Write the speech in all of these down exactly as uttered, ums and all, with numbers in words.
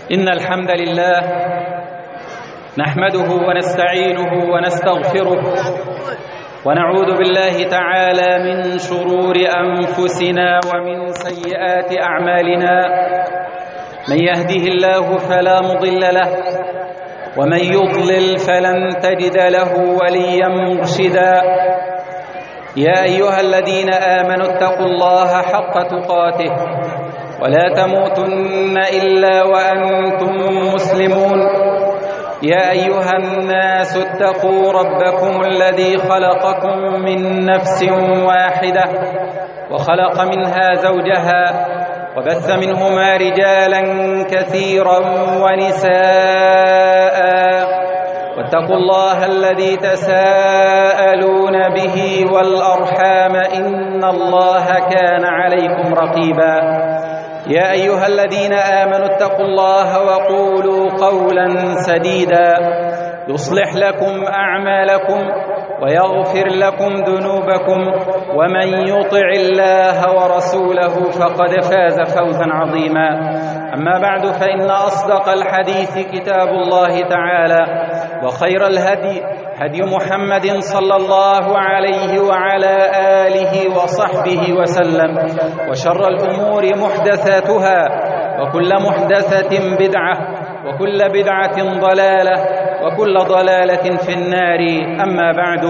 إن الحمد لله نحمده ونستعينه ونستغفره ونعوذ بالله تعالى من شرور أنفسنا ومن سيئات أعمالنا. من يهده الله فلا مضل له ومن يضلل فلن تجد له وليا مرشدا. يا أيها الذين آمنوا اتقوا الله حق تقاته ولا تموتن إلا وأنتم مسلمون. يا أيها الناس اتقوا ربكم الذي خلقكم من نفس واحدة وخلق منها زوجها وبث منهما رجالا كثيرا ونساء واتقوا الله الذي تساءلون به والأرحام إن الله كان عليكم رقيبا. يا أيها الذين آمنوا اتقوا الله وقولوا قولا سديدا يصلح لكم أعمالكم ويغفر لكم ذنوبكم ومن يطع الله ورسوله فقد فاز فوزا عظيما. أما بعد فإن أصدق الحديث كتاب الله تعالى وخير الهدي هدي محمد صلى الله عليه وعلى آله وصحبه وسلم وشر الأمور محدثاتها وكل محدثة بدعة وكل بدعة ضلالة وكل ضلالة في النار. أما بعد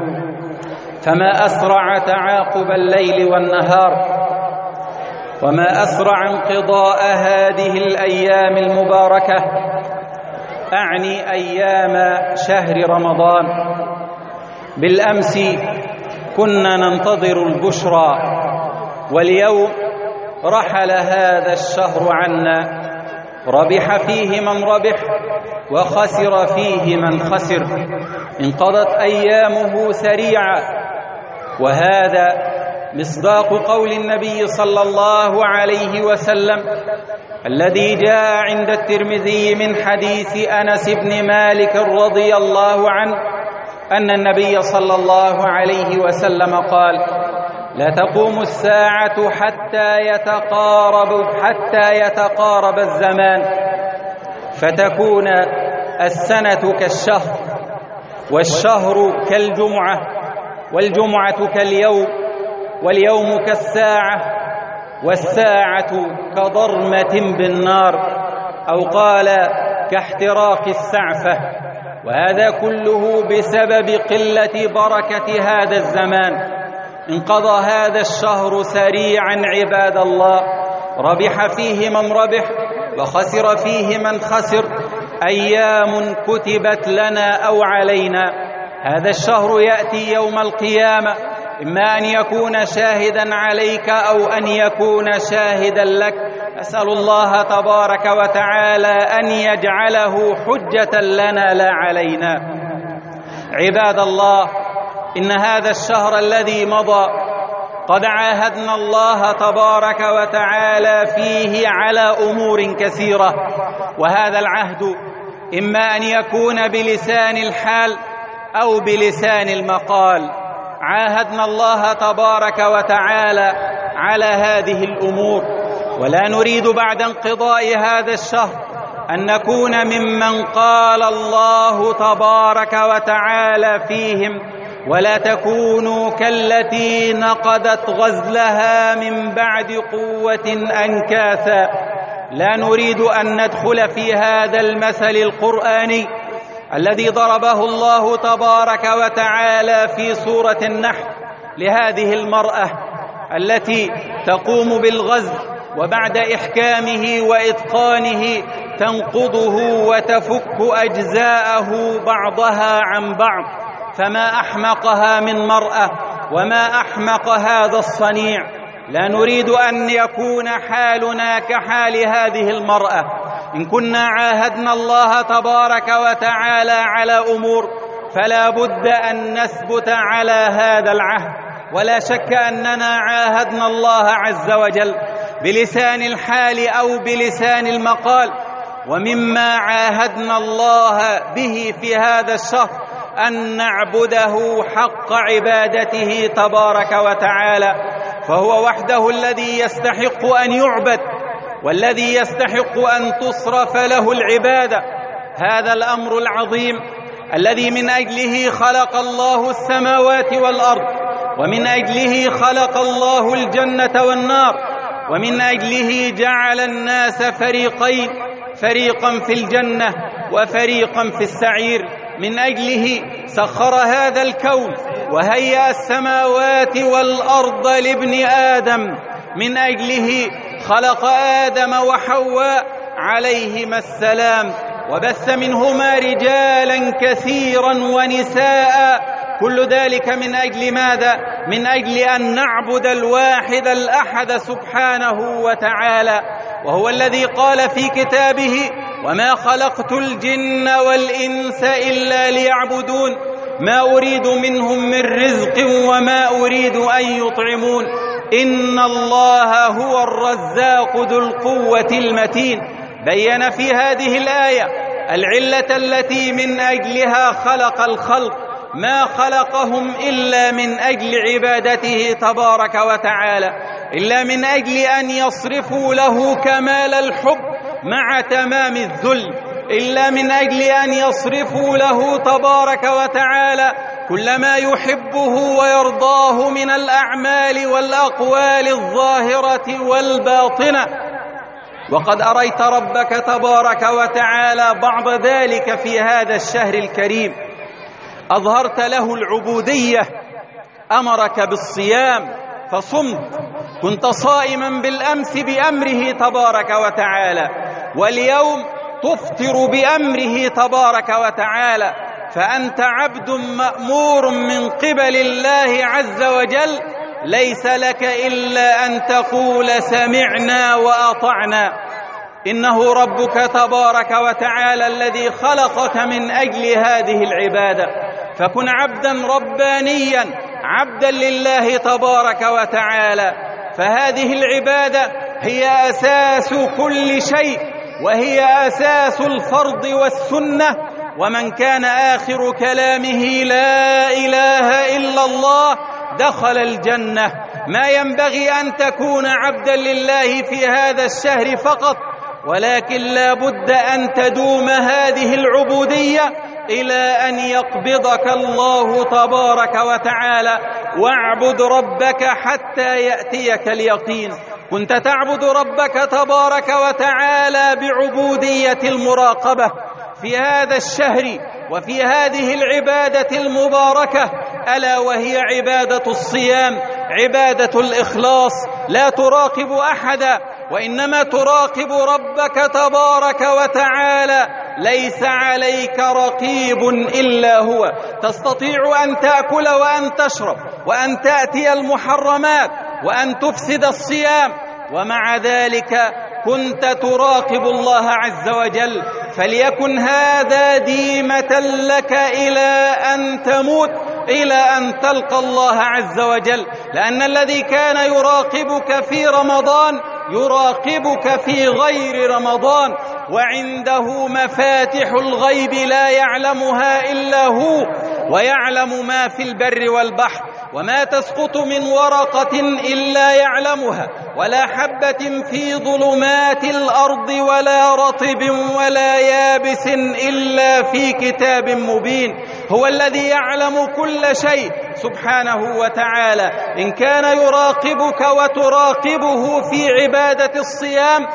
فما أسرع تعاقب الليل والنهار وما أسرع انقضاء هذه الأيام المباركة، أعني أيام شهر رمضان. بالأمس كنا ننتظر البشرى واليوم رحل هذا الشهر عنا، ربح فيه من ربح وخسر فيه من خسر، انقضت أيامه سريعا. وهذا مصداق قول النبي صلى الله عليه وسلم الذي جاء عند الترمذي من حديث أنس بن مالك رضي الله عنه أن النبي صلى الله عليه وسلم قال: لا تقوم الساعة حتى يتقارب حتى يتقارب الزمان فتكون السنة كالشهر والشهر كالجمعة والجمعة كاليوم واليوم كالساعة والساعة كضرمة بالنار، أو قال كاحتراق السعفة. وهذا كله بسبب قلة بركة هذا الزمان. انقضى هذا الشهر سريعا عباد الله، ربح فيه من ربح وخسر فيه من خسر، أيام كتبت لنا أو علينا. هذا الشهر يأتي يوم القيامة، إما أن يكون شاهدا عليك أو أن يكون شاهدا لك. أسأل الله تبارك وتعالى أن يجعله حجة لنا لا علينا. عباد الله، إن هذا الشهر الذي مضى قد عاهدنا الله تبارك وتعالى فيه على أمور كثيرة، وهذا العهد إما أن يكون بلسان الحال أو بلسان المقال. عاهدنا الله تبارك وتعالى على هذه الأمور، ولا نريد بعد انقضاء هذا الشهر أن نكون ممن قال الله تبارك وتعالى فيهم: ولا تكونوا كالتي نقضت غزلها من بعد قوة أنكاثا. لا نريد أن ندخل في هذا المثل القرآني الذي ضربه الله تبارك وتعالى في سورة النحل لهذه المرأة التي تقوم بالغزل وبعد إحكامه وإتقانه تنقضه وتفك أجزاءه بعضها عن بعض. فما أحمقها من مرأة وما أحمق هذا الصنيع. لا نريد أن يكون حالنا كحال هذه المرأة. إن كنا عاهدنا الله تبارك وتعالى على أمور فلا بد أن نثبت على هذا العهد. ولا شك أننا عاهدنا الله عز وجل بلسان الحال أو بلسان المقال. ومما عاهدنا الله به في هذا الشهر أن نعبده حق عبادته تبارك وتعالى، فهو وحده الذي يستحق أن يعبد والذي يستحق أن تصرف له العبادة. هذا الأمر العظيم الذي من أجله خلق الله السماوات والأرض، ومن أجله خلق الله الجنة والنار، ومن أجله جعل الناس فريقين، فريقا في الجنة وفريقا في السعير. من أجله سخر هذا الكون وهيأ السماوات والأرض لابن آدم، من أجله خلق آدم وحواء عليهما السلام، وبث منهما رجالا كثيرا ونساء. كل ذلك من أجل ماذا؟ من أجل أن نعبد الواحد الأحد سبحانه وتعالى، وهو الذي قال في كتابه: وما خلقت الجن والإنس إلا ليعبدون ما أريد منهم من رزق وما أريد أن يطعمون إن الله هو الرزاق ذو القوة المتين. بين في هذه الآية العلة التي من أجلها خلق الخلق، ما خلقهم إلا من أجل عبادته تبارك وتعالى، إلا من أجل أن يصرفوا له كمال الحب مع تمام الذل، إلا من أجل أن يصرفوا له تبارك وتعالى كل ما يحبه ويرضاه من الأعمال والأقوال الظاهرة والباطنة. وقد أريت ربك تبارك وتعالى بعض ذلك في هذا الشهر الكريم، أظهرت له العبودية، أمرك بالصيام فصمت، كنت صائما بالأمس بأمره تبارك وتعالى، واليوم تفطر بأمره تبارك وتعالى، فأنت عبد مأمور من قبل الله عز وجل، ليس لك إلا أن تقول سمعنا وأطعنا. إنه ربك تبارك وتعالى الذي خلقك من أجل هذه العبادة، فكن عبدا ربانيا، عبدا لله تبارك وتعالى. فهذه العبادة هي أساس كل شيء، وهي أساس الفرض والسنة. ومن كان آخر كلامه لا إله إلا الله دخل الجنة. ما ينبغي أن تكون عبدا لله في هذا الشهر فقط، ولكن لا بد أن تدوم هذه العبودية إلى أن يقبضك الله تبارك وتعالى. واعبد ربك حتى يأتيك اليقين. كنت تعبد ربك تبارك وتعالى بعبودية المراقبة في هذا الشهر وفي هذه العبادة المباركة، ألا وهي عبادة الصيام، عبادة الإخلاص. لا تراقب أحدا، وإنما تراقب ربك تبارك وتعالى. ليس عليك رقيب إلا هو. تستطيع أن تأكل وأن تشرب وأن تأتي المحرمات وأن تفسد الصيام، ومع ذلك كنت تراقب الله عز وجل. فليكن هذا ديمة لك إلى أن تموت، إلى أن تلقى الله عز وجل، لأن الذي كان يراقبك في رمضان يراقبك في غير رمضان، وعنده مفاتح الغيب لا يعلمها إلا هو، ويعلم ما في البر والبحر، وما تسقط من ورقة إلا يعلمها، ولا حبة في ظلمات الأرض ولا رطب ولا يابس إلا في كتاب مبين. هو الذي يعلم كل شيء سبحانه وتعالى. إن كان يراقبك وتراقبه في عبادة الصيام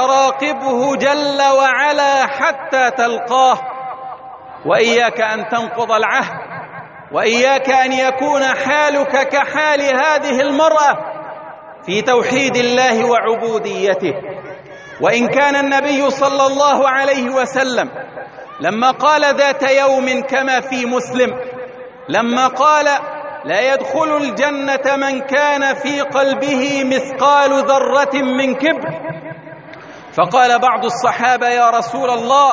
فراقبه جل وعلا حتى تلقاه. وإياك أن تنقض العهد، وإياك أن يكون حالك كحال هذه المرأة في توحيد الله وعبوديته. وإن كان النبي صلى الله عليه وسلم لما قال ذات يوم كما في مسلم، لما قال لا يدخل الجنة من كان في قلبه مثقال ذرة من كبر، فقال بعض الصحابة يا رسول الله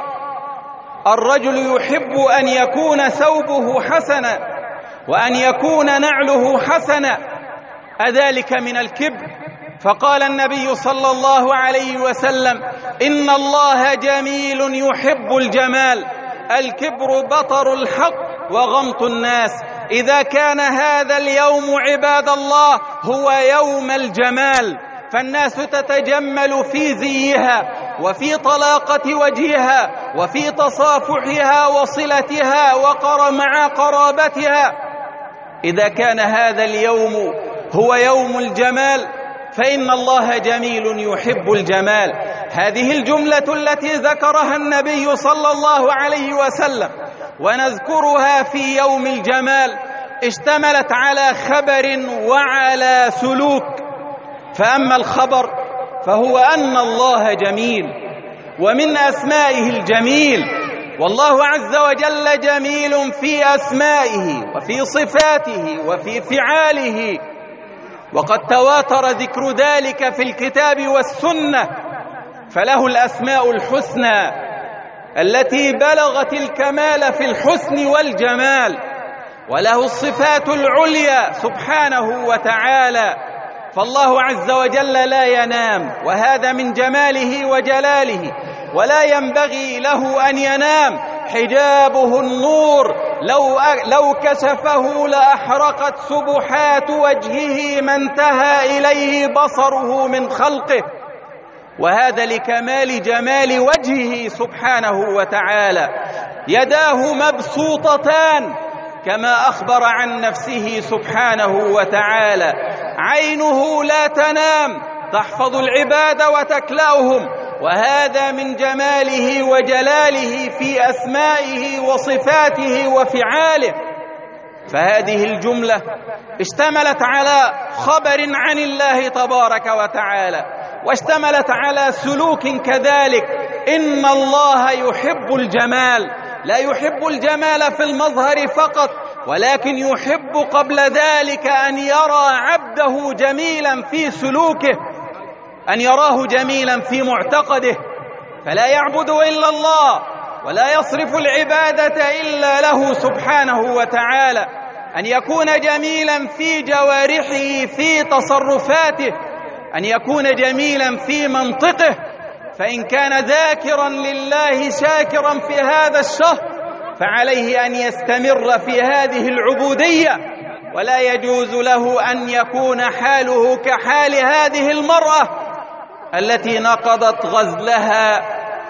الرجل يحب أن يكون ثوبه حسنا وأن يكون نعله حسنا، أذلك من الكبر؟ فقال النبي صلى الله عليه وسلم إن الله جميل يحب الجمال، الكبر بطر الحق وغمط الناس. إذا كان هذا اليوم عباد الله هو يوم الجمال، فالناس تتجمل في زيها وفي طلاقة وجهها وفي تصافحها وصلتها وقر مع قرابتها. إذا كان هذا اليوم هو يوم الجمال فإن الله جميل يحب الجمال. هذه الجملة التي ذكرها النبي صلى الله عليه وسلم ونذكرها في يوم الجمال اشتملت على خبر وعلى سلوك. فأما الخبر فهو أن الله جميل، ومن أسمائه الجميل، والله عز وجل جميل في أسمائه وفي صفاته وفي فعاله، وقد تواتر ذكر ذلك في الكتاب والسنة. فله الأسماء الحسنى التي بلغت الكمال في الحسن والجمال، وله الصفات العليا سبحانه وتعالى. فالله عز وجل لا ينام، وهذا من جماله وجلاله، ولا ينبغي له أن ينام، حجابه النور، لو لو كشفه لأحرقت سبحات وجهه ما انتهى إليه بصره من خلقه، وهذا لكمال جمال وجهه سبحانه وتعالى. يداه مبسوطتان كما أخبر عن نفسه سبحانه وتعالى. عينه لا تنام، تحفظ العباد وتكلأهم، وهذا من جماله وجلاله في أسمائه وصفاته وفعاله. فهذه الجملة اشتملت على خبر عن الله تبارك وتعالى، واشتملت على سلوك كذلك. إن الله يحب الجمال، لا يحب الجمال في المظهر فقط، ولكن يحب قبل ذلك أن يرى عبده جميلا في سلوكه، أن يراه جميلا في معتقده، فلا يعبد إلا الله ولا يصرف العبادة إلا له سبحانه وتعالى. أن يكون جميلا في جوارحه في تصرفاته، أن يكون جميلا في منطقه، فإن كان ذاكرا لله شاكرا في هذا الشهر فعليه أن يستمر في هذه العبودية، ولا يجوز له أن يكون حاله كحال هذه المرأة التي نقضت غزلها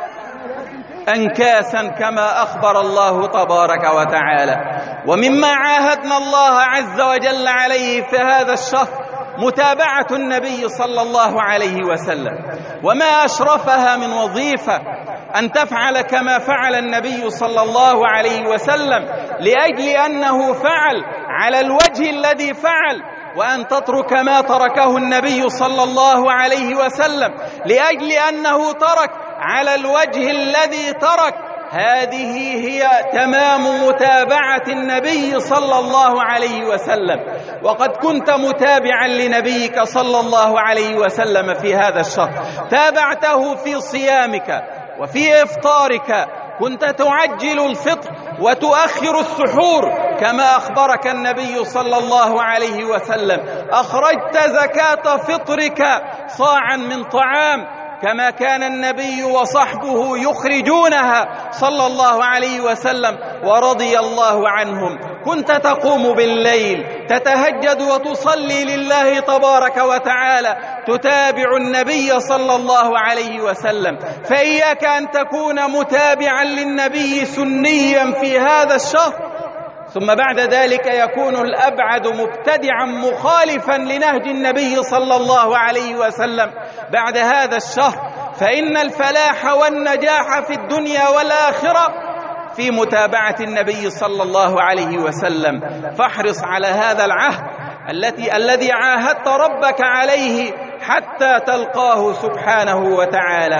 أنكاسا كما أخبر الله تبارك وتعالى. ومما عاهدنا الله عز وجل عليه في هذا الشهر متابعة النبي صلى الله عليه وسلم، وما أشرفها من وظيفة أن تفعل كما فعل النبي صلى الله عليه وسلم، لأجل أنه فعل على الوجه الذي فعل، وأن تترك ما تركه النبي صلى الله عليه وسلم لأجل أنه ترك على الوجه الذي ترك. هذه هي تمام متابعة النبي صلى الله عليه وسلم. وقد كنت متابعا لنبيك صلى الله عليه وسلم في هذا الشهر، تابعته في صيامك وفي إفطارك، كنت تعجل الفطر وتؤخر السحور كما أخبرك النبي صلى الله عليه وسلم. أخرجت زكاة فطرك صاعا من طعام كما كان النبي وصحبه يخرجونها صلى الله عليه وسلم ورضي الله عنهم. كنت تقوم بالليل تتهجد وتصلي لله تبارك وتعالى، تتابع النبي صلى الله عليه وسلم. فإياك أن تكون متابعا للنبي سنيا في هذا الشهر ثم بعد ذلك يكون الأبعد مبتدعا مخالفا لنهج النبي صلى الله عليه وسلم بعد هذا الشهر. فإن الفلاح والنجاح في الدنيا والآخرة في متابعة النبي صلى الله عليه وسلم. فاحرص على هذا العهد التي الذي عاهدت ربك عليه حتى تلقاه سبحانه وتعالى.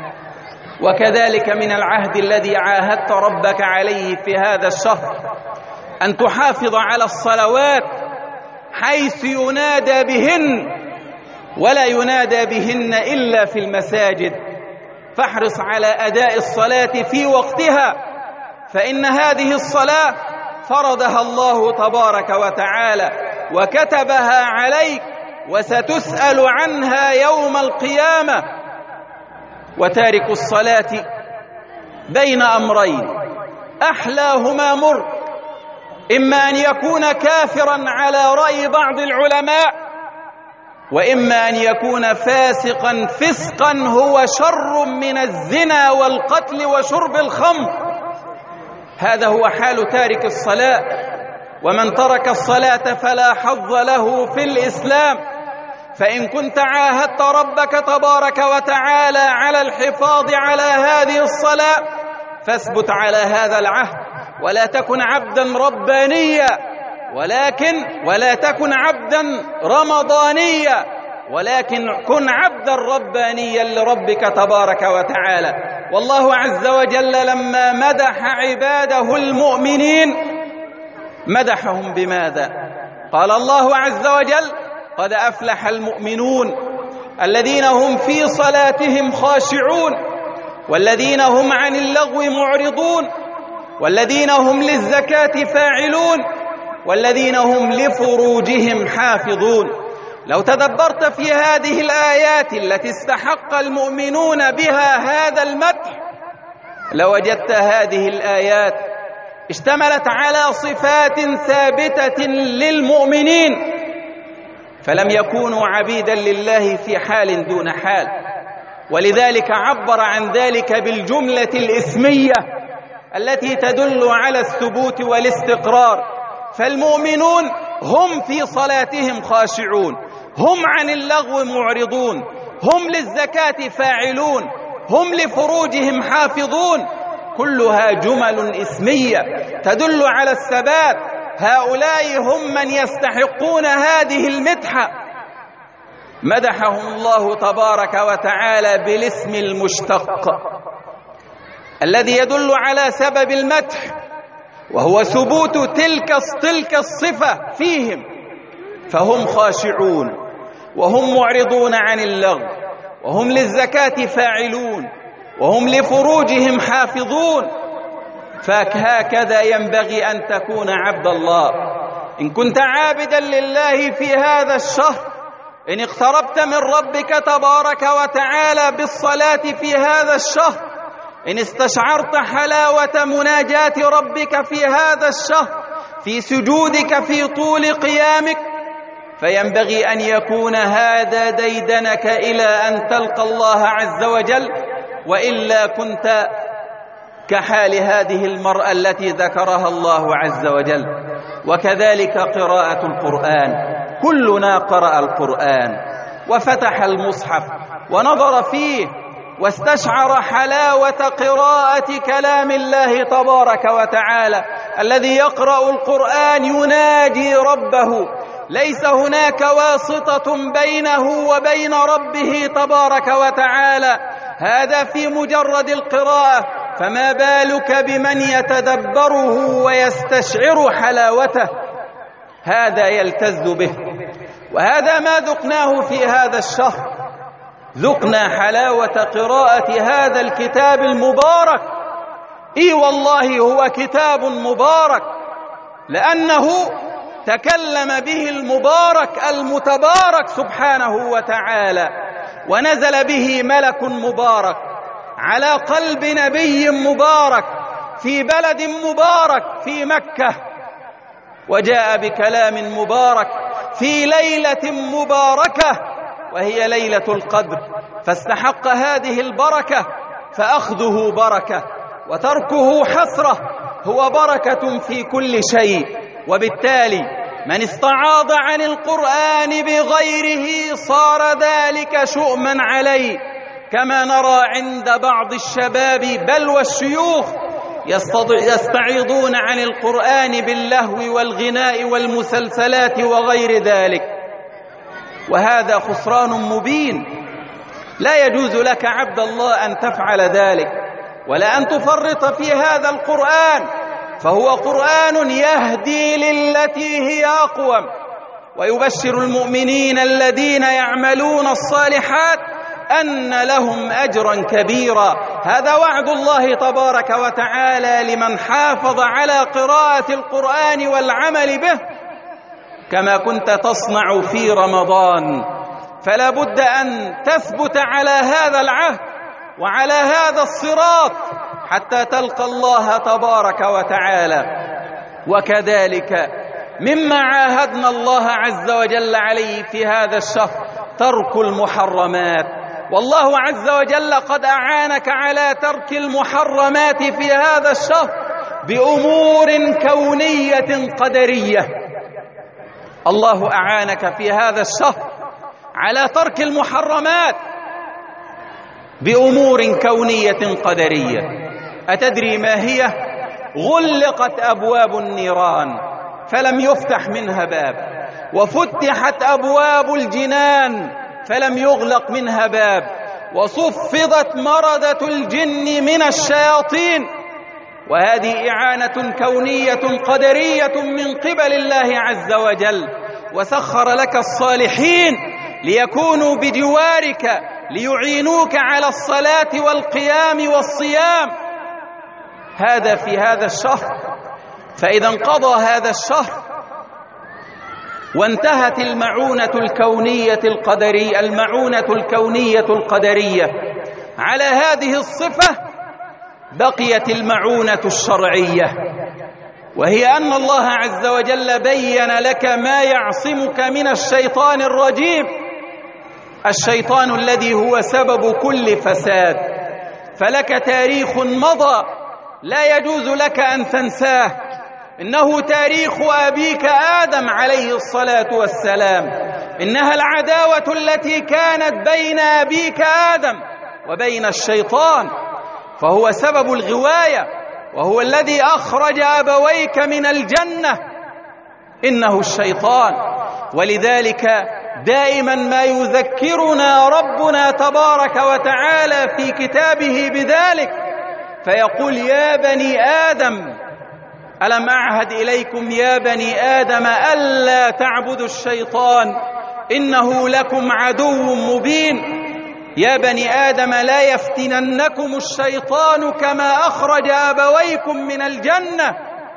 وكذلك من العهد الذي عاهدت ربك عليه في هذا الشهر أن تحافظ على الصلوات حيث ينادى بهن، ولا ينادى بهن إلا في المساجد. فاحرص على أداء الصلاة في وقتها، فإن هذه الصلاة فرضها الله تبارك وتعالى وكتبها عليك، وستسأل عنها يوم القيامة. وتارك الصلاة بين أمرين أحلاهما مر، إما أن يكون كافرا على رأي بعض العلماء، وإما أن يكون فاسقا فسقا هو شر من الزنا والقتل وشرب الخمر. هذا هو حال تارك الصلاة. ومن ترك الصلاة فلا حظ له في الإسلام. فإن كنت عاهدت ربك تبارك وتعالى على الحفاظ على هذه الصلاة فاثبت على هذا العهد، ولا تكن عبدا ربانيا، ولكن ولا تكن عبدا رمضانيا، ولكن كن عبدا ربانيا لربك تبارك وتعالى. والله عز وجل لما مدح عباده المؤمنين مدحهم بماذا؟ قال الله عز وجل: قد أفلح المؤمنون الذين هم في صلاتهم خاشعون، والذين هم عن اللغو معرضون، والذين هم للزكاة فاعلون، والذين هم لفروجهم حافظون. لو تدبرت في هذه الآيات التي استحق المؤمنون بها هذا المدح لوجدت هذه الآيات اشتملت على صفات ثابتة للمؤمنين، فلم يكونوا عبيدا لله في حال دون حال. ولذلك عبر عن ذلك بالجملة الإسمية التي تدل على الثبوت والاستقرار. فالمؤمنون هم في صلاتهم خاشعون، هم عن اللغو معرضون، هم للزكاة فاعلون، هم لفروجهم حافظون. كلها جمل اسمية تدل على الثبات. هؤلاء هم من يستحقون هذه المدحة. مدحهم الله تبارك وتعالى بالاسم المشتق الذي يدل على سبب المدح، وهو ثبوت تلك تلك الصفة فيهم. فهم خاشعون، وهم معرضون عن اللغو، وهم للزكاة فاعلون، وهم لفروجهم حافظون. فهكذا ينبغي أن تكون عبد الله. إن كنت عابدا لله في هذا الشهر، إن اقتربت من ربك تبارك وتعالى بالصلاة في هذا الشهر، إن استشعرت حلاوة مناجاة ربك في هذا الشهر في سجودك في طول قيامك، فينبغي أن يكون هذا ديدنك إلى أن تلقى الله عز وجل، وإلا كنت كحال هذه المرأة التي ذكرها الله عز وجل. وكذلك قراءة القرآن. كلنا قرأ القرآن وفتح المصحف ونظر فيه واستشعر حلاوة قراءة كلام الله تبارك وتعالى. الذي يقرأ القرآن يناجي ربه، ليس هناك واسطة بينه وبين ربه تبارك وتعالى. هذا في مجرد القراءة، فما بالك بمن يتدبره ويستشعر حلاوته؟ هذا يلتذ به. وهذا ما ذقناه في هذا الشهر. ذقنا حلاوة قراءة هذا الكتاب المبارك. إي والله هو كتاب مبارك، لأنه تكلم به المبارك المتبارك سبحانه وتعالى، ونزل به ملك مبارك على قلب نبي مبارك في بلد مبارك في مكة، وجاء بكلام مبارك في ليلة مباركة وهي ليلة القدر، فاستحق هذه البركة. فأخذه بركة وتركه حسرة، هو بركة في كل شيء. وبالتالي من استعاض عن القرآن بغيره صار ذلك شؤما عليه، كما نرى عند بعض الشباب بل والشيوخ يستعيضون عن القرآن باللهو والغناء والمسلسلات وغير ذلك، وهذا خسران مبين. لا يجوز لك عبد الله أن تفعل ذلك، ولا أن تفرط في هذا القرآن، فهو قرآن يهدي للتي هي أقوم، ويبشر المؤمنين الذين يعملون الصالحات أن لهم أجرا كبيرا. هذا وعد الله تبارك وتعالى لمن حافظ على قراءة القرآن والعمل به كما كنت تصنع في رمضان. فلا بد أن تثبت على هذا العهد وعلى هذا الصراط حتى تلقى الله تبارك وتعالى. وكذلك مما عاهدنا الله عز وجل عليه في هذا الشهر ترك المحرمات. والله عز وجل قد أعانك على ترك المحرمات في هذا الشهر بأمور كونية قدرية. الله أعانك في هذا الشهر على ترك المحرمات بأمور كونية قدرية. أتدري ما هي؟ غلقت أبواب النيران فلم يفتح منها باب، وفتحت أبواب الجنان فلم يغلق منها باب، وصفدت مردة الجن من الشياطين. وهذه إعانة كونية قدرية من قبل الله عز وجل. وسخر لك الصالحين ليكونوا بجوارك ليعينوك على الصلاة والقيام والصيام. هذا في هذا الشهر. فإذا انقضى هذا الشهر وانتهت المعونة الكونية القدرية المعونة الكونية القدرية على هذه الصفة، بقيت المعونة الشرعية، وهي أن الله عز وجل بين لك ما يعصمك من الشيطان الرجيم، الشيطان الذي هو سبب كل فساد. فلك تاريخ مضى لا يجوز لك أن تنساه، إنه تاريخ أبيك آدم عليه الصلاة والسلام. إنها العداوة التي كانت بين أبيك آدم وبين الشيطان، فهو سبب الغواية، وهو الذي أخرج أبويك من الجنة، إنه الشيطان. ولذلك دائما ما يذكرنا ربنا تبارك وتعالى في كتابه بذلك، فيقول: يا بني آدم ألم أعهد إليكم يا بني آدم ألا تعبدوا الشيطان إنه لكم عدو مبين. يا بني آدم لا يفتننكم الشيطان كما أخرج أبويكم من الجنة.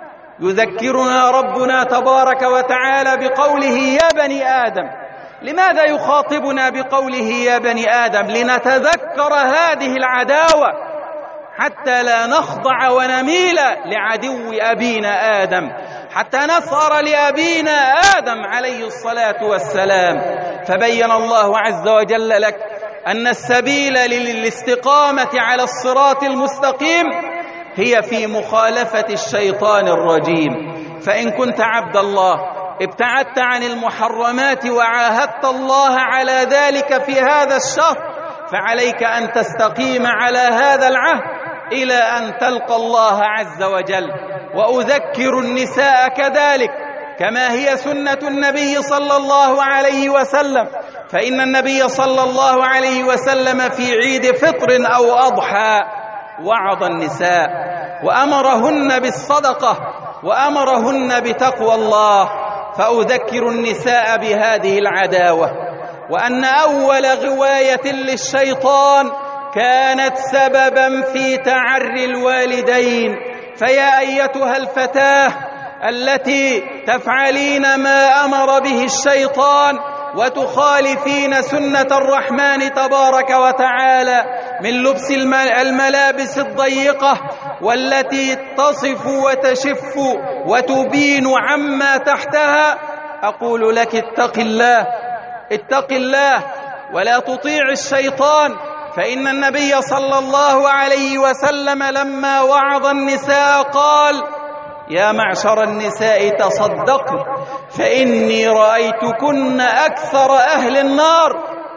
يذكرنا ربنا تبارك وتعالى بقوله يا بني آدم. لماذا يخاطبنا بقوله يا بني آدم؟ لنتذكر هذه العداوة حتى لا نخضع ونميل لعدو أبينا آدم، حتى نثأر لأبينا آدم عليه الصلاة والسلام. فبين الله عز وجل لك أن السبيل للاستقامة على الصراط المستقيم هي في مخالفة الشيطان الرجيم. فإن كنت عبد الله ابتعدت عن المحرمات وعاهدت الله على ذلك في هذا الشهر، فعليك أن تستقيم على هذا العهد إلى أن تلقى الله عز وجل. وأذكر النساء كذلك كما هي سنة النبي صلى الله عليه وسلم، فإن النبي صلى الله عليه وسلم في عيد فطر أو أضحى وعظ النساء وأمرهن بالصدقة وأمرهن بتقوى الله. فأذكر النساء بهذه العداوة، وأن أول غواية للشيطان كانت سببا في تعري الوالدين. فيا أيتها الفتاة التي تفعلين ما أمر به الشيطان وتخالفين سنة الرحمن تبارك وتعالى من لبس الملابس الضيقة والتي تصف وتشف وتبين عما تحتها، أقول لك اتق الله، اتق الله ولا تطيع الشيطان. فإن النبي صلى الله عليه وسلم لما وعظ النساء قال: يا معشر النساء تصدقن فإني رأيتكن أكثر أهل النار.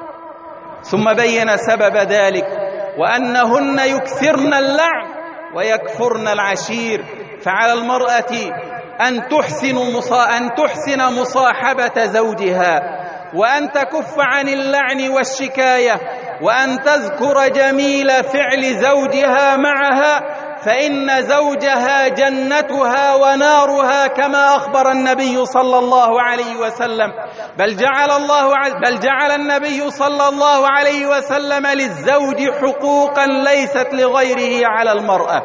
ثم بين سبب ذلك وأنهن يكثرن اللعن ويكفرن العشير. فعلى المرأة أن تحسن أن تحسن مصاحبة زوجها، وأن تكف عن اللعن والشكاية، وأن تذكر جميل فعل زوجها معها، فإن زوجها جنتها ونارها كما أخبر النبي صلى الله عليه وسلم. بل جعل الله عز بل جعل النبي صلى الله عليه وسلم للزوج حقوقا ليست لغيره على المرأة.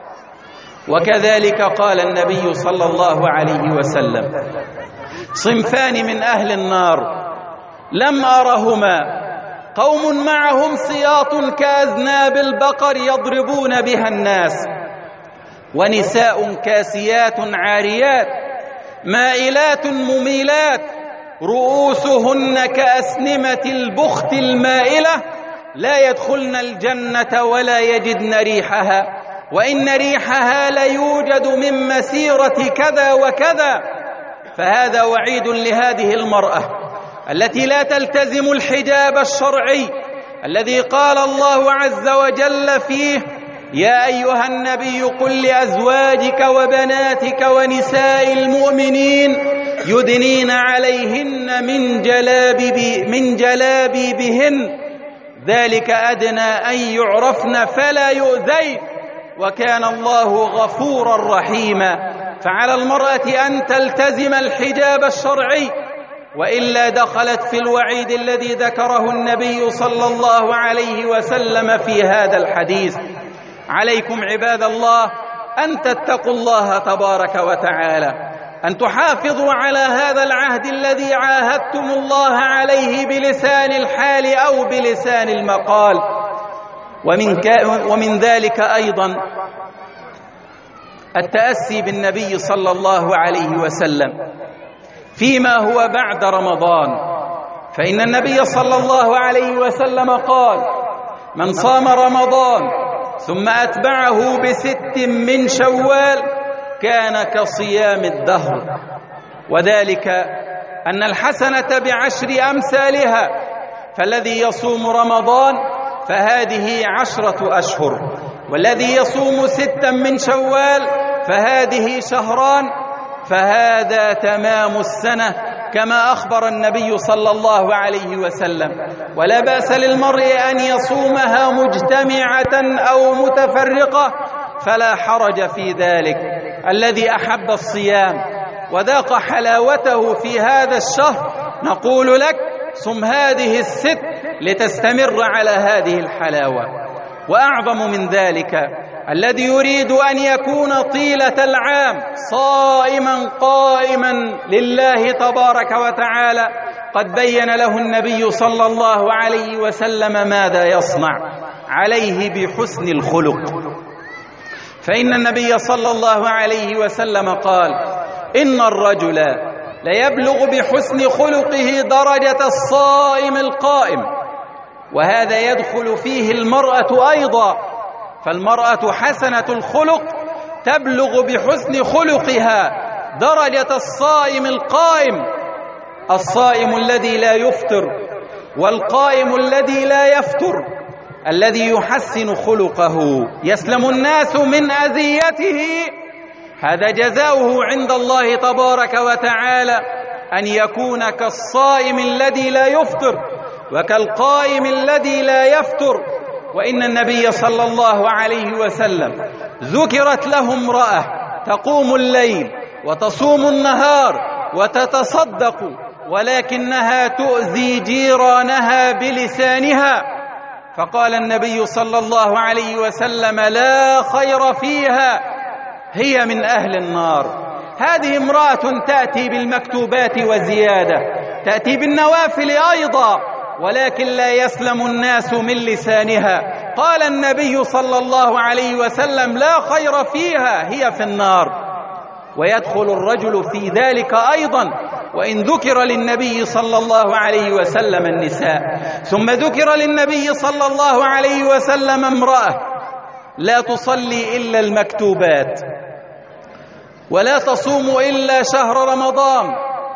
وكذلك قال النبي صلى الله عليه وسلم: صنفان من أهل النار لم أرهما، قوم معهم سياط كأذناب البقر يضربون بها الناس، ونساء كاسيات عاريات مائلات مميلات رؤوسهن كأسنمة البخت المائلة لا يدخلن الجنة ولا يجدن ريحها، وإن ريحها ليوجد من مسيرة كذا وكذا. فهذا وعيد لهذه المرأة التي لا تلتزم الحجاب الشرعي الذي قال الله عز وجل فيه: يا أيها النبي قل لأزواجك وبناتك ونساء المؤمنين يدنين عليهن من جلابيب من جلابيبهن ذلك أدنى أن يعرفن فلا يؤذين وكان الله غفورا رحيما. فعلى المرأة أن تلتزم الحجاب الشرعي، وإلا دخلت في الوعيد الذي ذكره النبي صلى الله عليه وسلم في هذا الحديث. عليكم عباد الله أن تتقوا الله تبارك وتعالى، أن تحافظوا على هذا العهد الذي عاهدتم الله عليه بلسان الحال أو بلسان المقال. ومن, ومن ذلك أيضا التأسي بالنبي صلى الله عليه وسلم فيما هو بعد رمضان، فإن النبي صلى الله عليه وسلم قال: من صام رمضان ثم أتبعه بست من شوال كان كصيام الدهر، وذلك أن الحسنة بعشر أمثالها، فالذي يصوم رمضان فهذه عشرة أشهر، والذي يصوم ستا من شوال فهذه شهران، فهذا تمام السنة كما أخبر النبي صلى الله عليه وسلم. ولا بأس للمرء أن يصومها مجتمعة أو متفرقة، فلا حرج في ذلك. الذي أحب الصيام وذاق حلاوته في هذا الشهر نقول لك: صم هذه الست لتستمر على هذه الحلاوة. وأعظم من ذلك الذي يريد أن يكون طيلة العام صائما قائما لله تبارك وتعالى، قد بين له النبي صلى الله عليه وسلم ماذا يصنع. عليه بحسن الخلق، فإن النبي صلى الله عليه وسلم قال: إن الرجل ليبلغ بحسن خلقه درجة الصائم القائم، وهذا يدخل فيه المرأة أيضا، فالمرأة حسنة الخلق تبلغ بحسن خلقها درجة الصائم القائم، الصائم الذي لا يفطر والقائم الذي لا يفطر، الذي يحسن خلقه يسلم الناس من أذيته، هذا جزاؤه عند الله تبارك وتعالى أن يكون كالصائم الذي لا يفطر وكالقائم الذي لا يفطر. وإن النبي صلى الله عليه وسلم ذكرت له امرأة تقوم الليل وتصوم النهار وتتصدق، ولكنها تؤذي جيرانها بلسانها، فقال النبي صلى الله عليه وسلم: لا خير فيها، هي من أهل النار. هذه امرأة تأتي بالمكتوبات وزيادة، تأتي بالنوافل أيضا، ولكن لا يسلم الناس من لسانها. قال النبي صلى الله عليه وسلم: لا خير فيها، هي في النار. ويدخل الرجل في ذلك أيضا، وإن ذكر للنبي صلى الله عليه وسلم النساء، ثم ذكر للنبي صلى الله عليه وسلم امرأة لا تصلي إلا المكتوبات ولا تصوم إلا شهر رمضان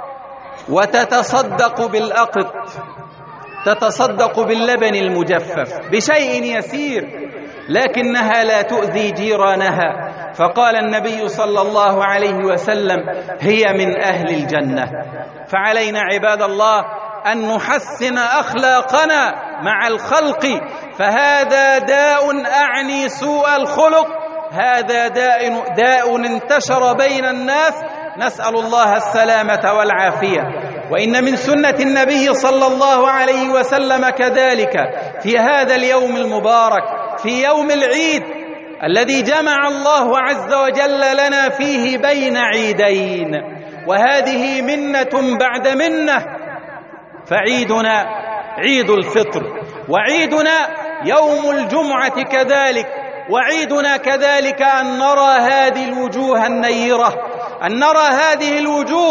وتتصدق بالأقط، تتصدق باللبن المجفف بشيء يسير، لكنها لا تؤذي جيرانها، فقال النبي صلى الله عليه وسلم: هي من أهل الجنة. فعلينا عباد الله أن نحسن أخلاقنا مع الخلق، فهذا داء، أعني سوء الخلق، هذا داء, داء انتشر بين الناس، نسأل الله السلامة والعافية. وإن من سنة النبي صلى الله عليه وسلم كذلك في هذا اليوم المبارك، في يوم العيد الذي جمع الله عز وجل لنا فيه بين عيدين، وهذه منة بعد منة، فعيدنا عيد الفطر، وعيدنا يوم الجمعة كذلك، وعيدنا كذلك أن نرى هذه الوجوه النيرة، أن نرى هذه الوجوه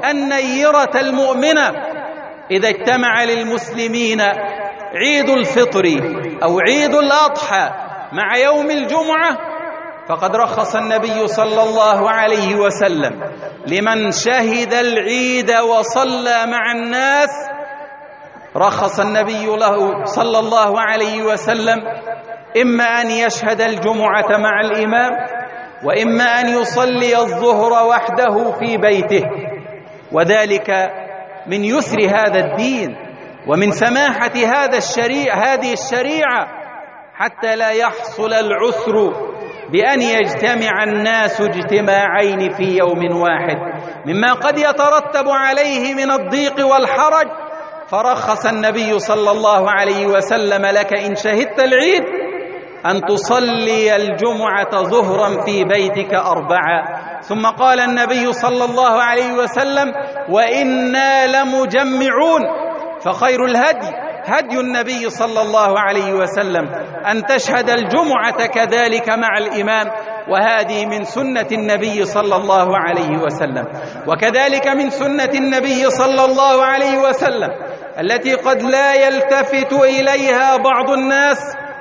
النيرة المؤمنة. إذا اجتمع للمسلمين عيد الفطر أو عيد الأضحى مع يوم الجمعة، فقد رخص النبي صلى الله عليه وسلم لمن شهد العيد وصلى مع الناس، رخص النبي له صلى الله عليه وسلم إما أن يشهد الجمعة مع الإمام، وإما أن يصلي الظهر وحده في بيته، وذلك من يسر هذا الدين ومن سماحة هذا الشريعة هذه الشريعة، حتى لا يحصل العسر بأن يجتمع الناس اجتماعين في يوم واحد مما قد يترتب عليه من الضيق والحرج. فرخص النبي صلى الله عليه وسلم لك إن شهدت العيد أن تصلي الجمعة ظهرا في بيتك أربعة. ثم قال النبي صلى الله عليه وسلم: وإنا لمجمعون. فخير الهدي هدي النبي صلى الله عليه وسلم أن تشهد الجمعة كذلك مع الإمام، وهذه من سنة النبي صلى الله عليه وسلم. وكذلك من سنة النبي صلى الله عليه وسلم التي قد لا يلتفت إليها بعض الناس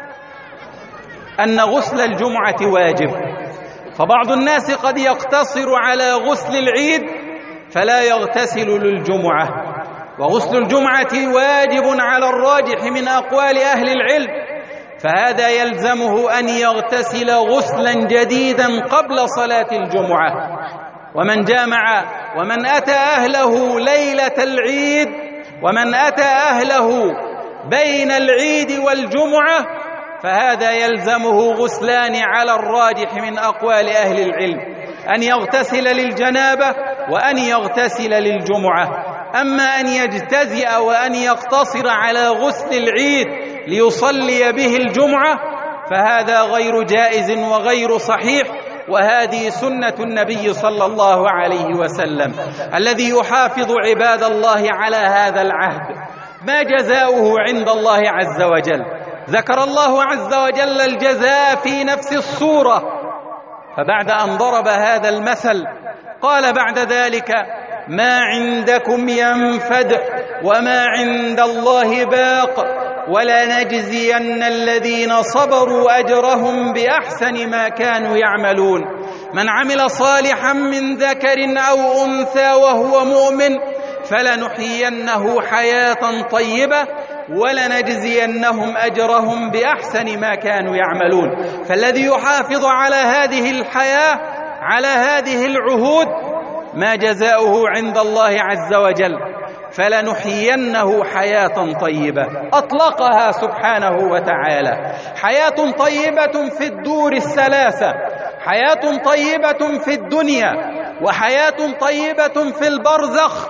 أن غسل الجمعة واجب. فبعض الناس قد يقتصر على غسل العيد فلا يغتسل للجمعة، وغسل الجمعة واجب على الراجح من أقوال أهل العلم، فهذا يلزمه أن يغتسل غسلا جديدا قبل صلاة الجمعة. ومن جامع ومن أتى أهله ليلة العيد ومن أتى أهله بين العيد والجمعة فهذا يلزمه غسلان على الراجح من أقوال أهل العلم، أن يغتسل للجنابة وأن يغتسل للجمعة. أما أن يجتزئ وأن يقتصر على غسل العيد ليصلي به الجمعة فهذا غير جائز وغير صحيح، وهذه سنة النبي صلى الله عليه وسلم الذي يحافظ عباد الله على هذا العهد. ما جزاؤه عند الله عز وجل؟ ذكر الله عز وجل الجزاء في نفس السورة، فبعد أن ضرب هذا المثل قال بعد ذلك: ما عندكم ينفد وما عند الله باق ولنجزين الذين صبروا أجرهم بأحسن ما كانوا يعملون. من عمل صالحا من ذكر أو أنثى وهو مؤمن فلنحيينه حياة طيبة ولنجزينهم أجرهم بأحسن ما كانوا يعملون. فالذي يحافظ على هذه الحياة على هذه العهود ما جزاؤه عند الله عز وجل؟ فلنحيينه حياة طيبة، أطلقها سبحانه وتعالى. حياة طيبة في الدور الثلاثة، حياة طيبة في الدنيا، وحياة طيبة في البرزخ،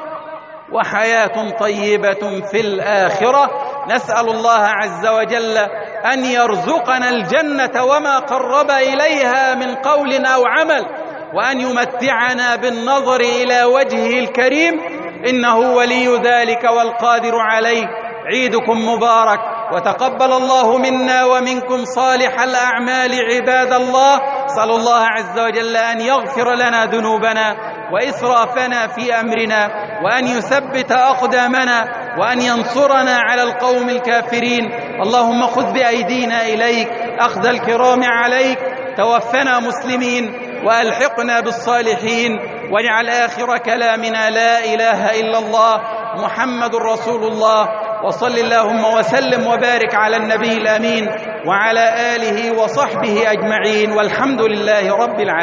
وحياة طيبة في الآخرة. نسأل الله عز وجل أن يرزقنا الجنة وما قرب إليها من قول أو عمل، وأن يمتعنا بالنظر إلى وجهه الكريم، إنه ولي ذلك والقادر عليه. عيدكم مبارك، وتقبل الله منا ومنكم صالح الأعمال عباد الله. صلى الله عز وجل أن يغفر لنا ذنوبنا وإسرافنا في أمرنا، وأن يثبت أقدامنا، وأن ينصرنا على القوم الكافرين. اللهم خذ بأيدينا إليك أخذ الكرام عليك، توفنا مسلمين وألحقنا بالصالحين، واجعل آخر كلامنا لا إله إلا الله محمد رسول الله. وصل اللهم وسلم وبارك على النبي الأمين وعلى آله وصحبه أجمعين، والحمد لله رب العالمين.